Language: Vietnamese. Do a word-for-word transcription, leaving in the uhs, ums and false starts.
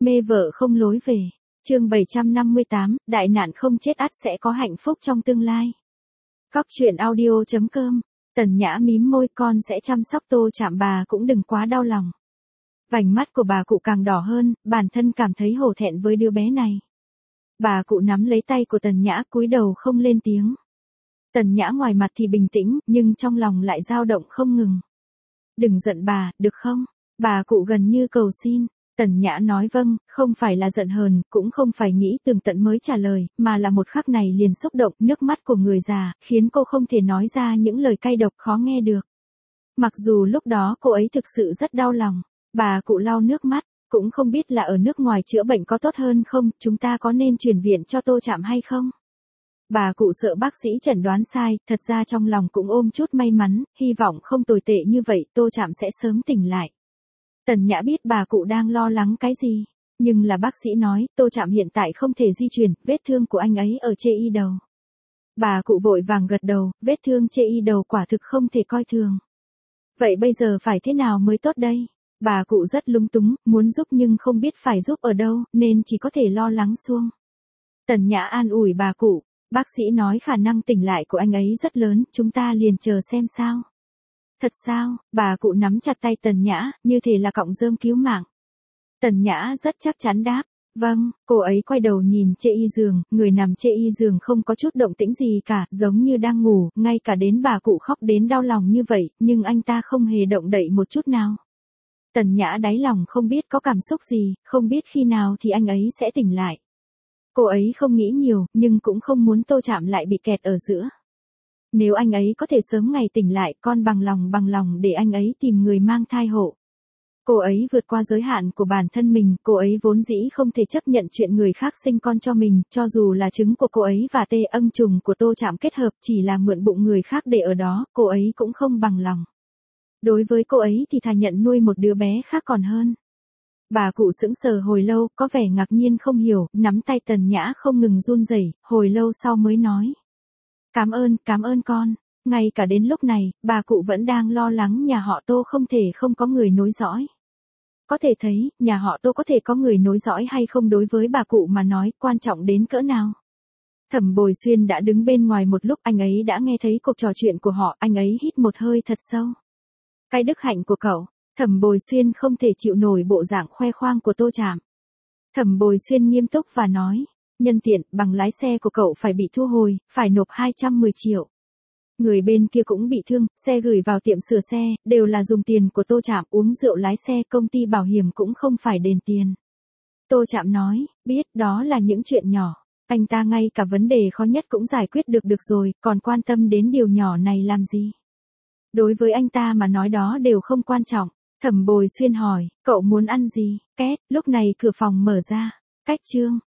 Mê vợ không lối về. Chương bảy trăm năm mươi tám, đại nạn không chết ắt sẽ có hạnh phúc trong tương lai. Cóc truyện audio chấm com. Tần Nhã mím môi, con sẽ chăm sóc Tô Trạm, bà cũng đừng quá đau lòng. Vành mắt của bà cụ càng đỏ hơn, bản thân cảm thấy hổ thẹn với đứa bé này. Bà cụ nắm lấy tay của Tần Nhã, cúi đầu không lên tiếng. Tần Nhã ngoài mặt thì bình tĩnh, nhưng trong lòng lại dao động không ngừng. Đừng giận bà, được không? Bà cụ gần như cầu xin. Tần Nhã nói vâng, không phải là giận hờn, cũng không phải nghĩ tường tận mới trả lời, mà là một khắc này liền xúc động, nước mắt của người già, khiến cô không thể nói ra những lời cay độc khó nghe được. Mặc dù lúc đó cô ấy thực sự rất đau lòng, bà cụ lau nước mắt, cũng không biết là ở nước ngoài chữa bệnh có tốt hơn không, chúng ta có nên chuyển viện cho Tô Trạm hay không? Bà cụ sợ bác sĩ chẩn đoán sai, thật ra trong lòng cũng ôm chút may mắn, hy vọng không tồi tệ như vậy, Tô Trạm sẽ sớm tỉnh lại. Tần Nhã biết bà cụ đang lo lắng cái gì, nhưng là bác sĩ nói, Tô Trạm hiện tại không thể di chuyển, vết thương của anh ấy ở chê y đầu. Bà cụ vội vàng gật đầu, vết thương chê y đầu quả thực không thể coi thường. Vậy bây giờ phải thế nào mới tốt đây? Bà cụ rất lúng túng, muốn giúp nhưng không biết phải giúp ở đâu, nên chỉ có thể lo lắng suông. Tần Nhã an ủi bà cụ, bác sĩ nói khả năng tỉnh lại của anh ấy rất lớn, chúng ta liền chờ xem sao. Thật sao? Bà cụ nắm chặt tay Tần Nhã, như thể là cọng rơm cứu mạng. Tần Nhã rất chắc chắn đáp, vâng, cô ấy quay đầu nhìn chê y giường, người nằm chê y giường không có chút động tĩnh gì cả, giống như đang ngủ, ngay cả đến bà cụ khóc đến đau lòng như vậy, nhưng anh ta không hề động đậy một chút nào. Tần Nhã đáy lòng không biết có cảm xúc gì, không biết khi nào thì anh ấy sẽ tỉnh lại. Cô ấy không nghĩ nhiều, nhưng cũng không muốn Tô Trạm lại bị kẹt ở giữa. Nếu anh ấy có thể sớm ngày tỉnh lại, con bằng lòng bằng lòng để anh ấy tìm người mang thai hộ. Cô ấy vượt qua giới hạn của bản thân mình, cô ấy vốn dĩ không thể chấp nhận chuyện người khác sinh con cho mình, cho dù là trứng của cô ấy và tê âm trùng của Tô Trạm kết hợp chỉ là mượn bụng người khác để ở đó, cô ấy cũng không bằng lòng. Đối với cô ấy thì thà nhận nuôi một đứa bé khác còn hơn. Bà cụ sững sờ hồi lâu, có vẻ ngạc nhiên không hiểu, nắm tay Tần Nhã không ngừng run rẩy, hồi lâu sau mới nói. Cảm ơn, cảm ơn con. Ngay cả đến lúc này, bà cụ vẫn đang lo lắng nhà họ Tô không thể không có người nối dõi. Có thể thấy, nhà họ Tô có thể có người nối dõi hay không đối với bà cụ mà nói quan trọng đến cỡ nào. Thẩm Bồi Xuyên đã đứng bên ngoài một lúc, anh ấy đã nghe thấy cuộc trò chuyện của họ, anh ấy hít một hơi thật sâu. Cái đức hạnh của cậu. Thẩm Bồi Xuyên không thể chịu nổi bộ dạng khoe khoang của Tô Trạm. Thẩm Bồi Xuyên nghiêm túc và nói, nhân tiện, bằng lái xe của cậu phải bị thu hồi, phải nộp hai trăm mười triệu. Người bên kia cũng bị thương, xe gửi vào tiệm sửa xe, đều là dùng tiền của Tô Trạm, uống rượu lái xe, công ty bảo hiểm cũng không phải đền tiền. Tô Trạm nói, biết, đó là những chuyện nhỏ. Anh ta ngay cả vấn đề khó nhất cũng giải quyết được được rồi, còn quan tâm đến điều nhỏ này làm gì? Đối với anh ta mà nói đó đều không quan trọng. Thẩm Bồi Xuyên hỏi, cậu muốn ăn gì? Két, lúc này cửa phòng mở ra. Cách Trương.